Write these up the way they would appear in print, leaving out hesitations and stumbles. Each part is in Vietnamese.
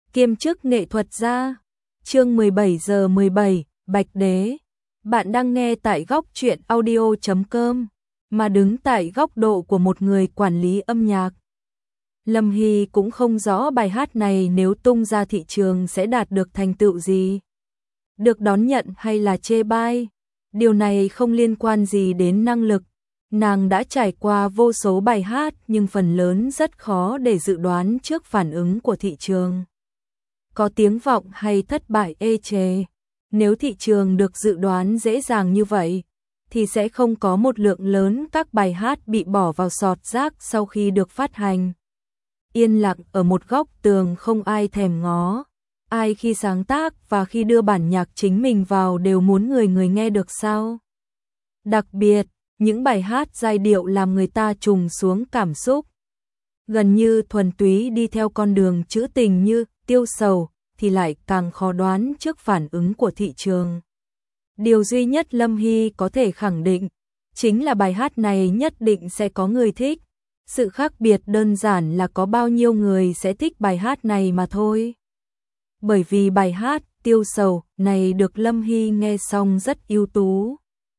kiêm chức nghệ thuật gia. Chương 17 giờ 17, Bạch Đế. Bạn đang nghe tại góc truyện audio.com, mà đứng tại góc độ của một người quản lý âm nhạc. Lâm Hy cũng không rõ bài hát này nếu tung ra thị trường sẽ đạt được thành tựu gì. Được đón nhận hay là chê bai. Điều này không liên quan gì đến năng lực. Nàng đã trải qua vô số bài hát nhưng phần lớn rất khó để dự đoán trước phản ứng của thị trường. Có tiếng vọng hay thất bại ê chề. Nếu thị trường được dự đoán dễ dàng như vậy, thì sẽ không có một lượng lớn các bài hát bị bỏ vào sọt rác sau khi được phát hành. Yên lặng ở một góc tường không ai thèm ngó. Ai khi sáng tác và khi đưa bản nhạc chính mình vào đều muốn người nghe được sao? Đặc biệt, những bài hát giai điệu làm người ta trùng xuống cảm xúc. Gần như thuần túy đi theo con đường trữ tình như Tiêu Sầu thì lại càng khó đoán trước phản ứng của thị trường. Điều duy nhất Lâm Hy có thể khẳng định chính là bài hát này nhất định sẽ có người thích. Sự khác biệt đơn giản là có bao nhiêu người sẽ thích bài hát này mà thôi. Bởi vì bài hát Tiêu Sầu này được Lâm Hy nghe xong rất ưu tú.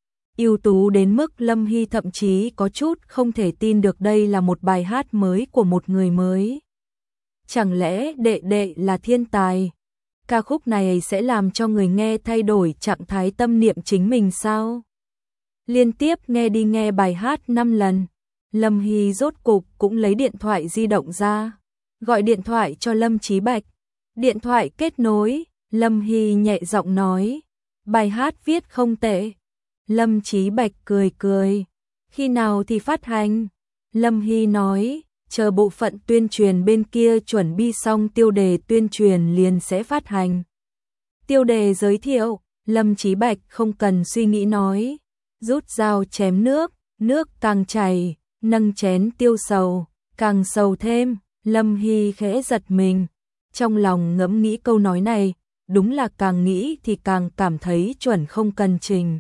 Ưu tú đến mức Lâm Hy thậm chí có chút không thể tin được đây là một bài hát mới của một người mới. Chẳng lẽ đệ là thiên tài? Ca khúc này sẽ làm cho người nghe thay đổi trạng thái tâm niệm chính mình sao? Liên tiếp nghe đi nghe bài hát 5 lần, Lâm Hy rốt cục cũng lấy điện thoại di động ra, gọi điện thoại cho Lâm Chí Bạch. Điện thoại kết nối, Lâm Hy nhẹ giọng nói, bài hát viết không tệ. Lâm Chí Bạch cười, khi nào thì phát hành? Lâm Hy nói, chờ bộ phận tuyên truyền bên kia chuẩn bị xong tiêu đề tuyên truyền liền sẽ phát hành. Tiêu đề giới thiệu, Lâm Chí Bạch không cần suy nghĩ nói, rút dao chém nước, nước càng chảy, nâng chén tiêu sầu, càng sầu thêm. Lâm Hy khẽ giật mình, trong lòng ngẫm nghĩ câu nói này, đúng là càng nghĩ thì càng cảm thấy chuẩn không cần trình.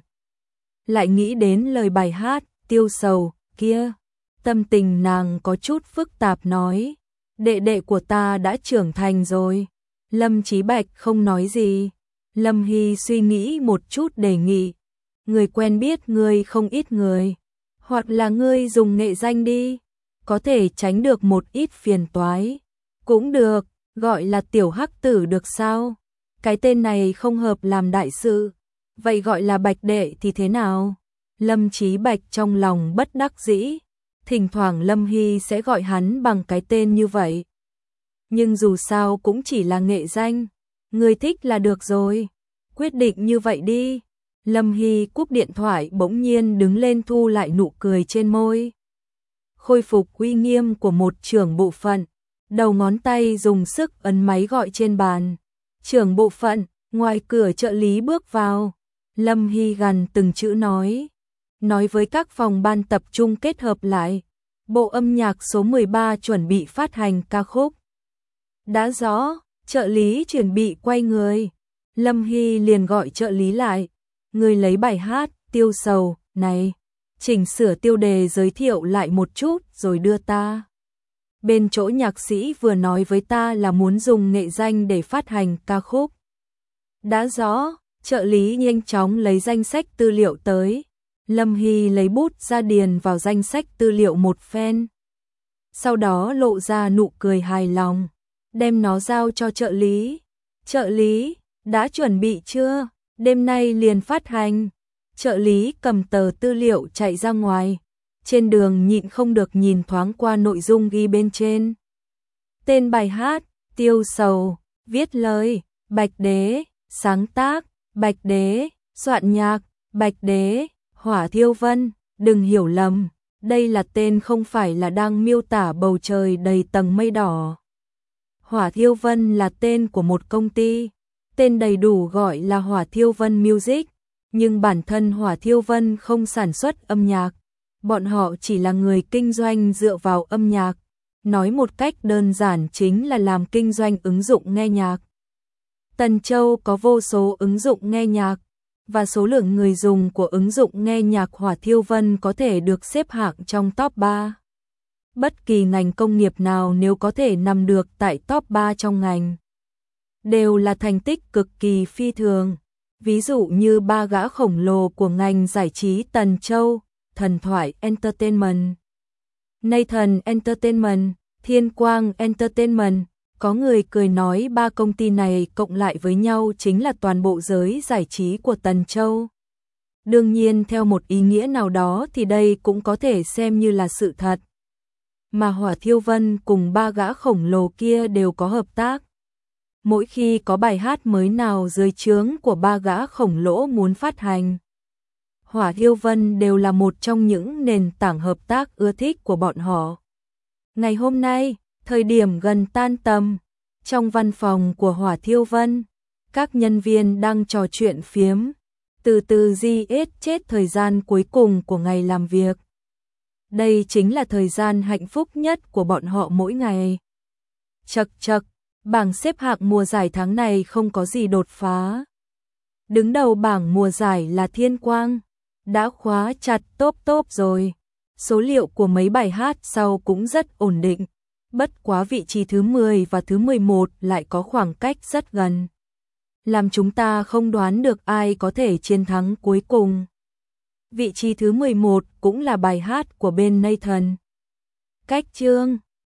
Lại nghĩ đến lời bài hát Tiêu Sầu kia, tâm tình nàng có chút phức tạp nói, đệ của ta đã trưởng thành rồi. Lâm Chí Bạch không nói gì. Lâm Hy suy nghĩ một chút đề nghị, người quen biết ngươi không ít người, hoặc là ngươi dùng nghệ danh đi, có thể tránh được một ít phiền toái. Cũng được, gọi là Tiểu Hắc Tử được sao? Cái tên này không hợp làm đại sự, vậy gọi là Bạch Đệ thì thế nào? Lâm Chí Bạch trong lòng bất đắc dĩ, thỉnh thoảng Lâm Hy sẽ gọi hắn bằng cái tên như vậy. Nhưng dù sao cũng chỉ là nghệ danh, người thích là được rồi, quyết định như vậy đi. Lâm Hy cúp điện thoại bỗng nhiên đứng lên thu lại nụ cười trên môi. Khôi phục uy nghiêm của một trưởng bộ phận, đầu ngón tay dùng sức ấn máy gọi trên bàn. Trưởng bộ phận, ngoài cửa trợ lý bước vào. Lâm Hy gằn từng chữ nói với các phòng ban tập trung kết hợp lại. Bộ âm nhạc số 13 chuẩn bị phát hành ca khúc. Đã rõ, trợ lý chuẩn bị quay người. Lâm Hy liền gọi trợ lý lại. Người lấy bài hát Tiêu Sầu này, chỉnh sửa tiêu đề giới thiệu lại một chút rồi đưa ta. Bên chỗ nhạc sĩ vừa nói với ta là muốn dùng nghệ danh để phát hành ca khúc. Đã rõ, trợ lý nhanh chóng lấy danh sách tư liệu tới. Lâm Hy lấy bút ra điền vào danh sách tư liệu một phen. Sau đó lộ ra nụ cười hài lòng, đem nó giao cho trợ lý. Trợ lý, đã chuẩn bị chưa? Đêm nay liền phát hành. Trợ lý cầm tờ tư liệu chạy ra ngoài. Trên đường nhịn không được nhìn thoáng qua nội dung ghi bên trên. Tên bài hát, Tiêu Sầu, viết lời, Bạch Đế, sáng tác, Bạch Đế, soạn nhạc, Bạch Đế, Hỏa Thiêu Vân. Đừng hiểu lầm, đây là tên không phải là đang miêu tả bầu trời đầy tầng mây đỏ. Hỏa Thiêu Vân là tên của một công ty, tên đầy đủ gọi là Hỏa Thiêu Vân Music, nhưng bản thân Hỏa Thiêu Vân không sản xuất âm nhạc. Bọn họ chỉ là người kinh doanh dựa vào âm nhạc, nói một cách đơn giản chính là làm kinh doanh ứng dụng nghe nhạc. Tần Châu có vô số ứng dụng nghe nhạc, và số lượng người dùng của ứng dụng nghe nhạc Hỏa Thiêu Vân có thể được xếp hạng trong top 3. Bất kỳ ngành công nghiệp nào nếu có thể nằm được tại top 3 trong ngành, đều là thành tích cực kỳ phi thường. Ví dụ như ba gã khổng lồ của ngành giải trí Tần Châu, Thần Thoại Entertainment, Nathan Entertainment, Thiên Quang Entertainment. Có người cười nói ba công ty này cộng lại với nhau chính là toàn bộ giới giải trí của Tần Châu. Đương nhiên theo một ý nghĩa nào đó thì đây cũng có thể xem như là sự thật. Mà Hỏa Thiêu Vân cùng ba gã khổng lồ kia đều có hợp tác. Mỗi khi có bài hát mới nào dưới trướng của ba gã khổng lồ muốn phát hành, Hỏa Thiêu Vân đều là một trong những nền tảng hợp tác ưa thích của bọn họ. Ngày hôm nay, thời điểm gần tan tầm, trong văn phòng của Hỏa Thiêu Vân, các nhân viên đang trò chuyện phiếm, từ từ giết chết thời gian cuối cùng của ngày làm việc. Đây chính là thời gian hạnh phúc nhất của bọn họ mỗi ngày. Chậc chậc, bảng xếp hạng mùa giải tháng này không có gì đột phá. Đứng đầu bảng mùa giải là Thiên Quang, đã khóa chặt top rồi. Số liệu của mấy bài hát sau cũng rất ổn định, bất quá vị trí thứ 10 và thứ 11 lại có khoảng cách rất gần, làm chúng ta không đoán được ai có thể chiến thắng cuối cùng. Vị trí thứ 11 cũng là bài hát của bên Nathan. Cách chương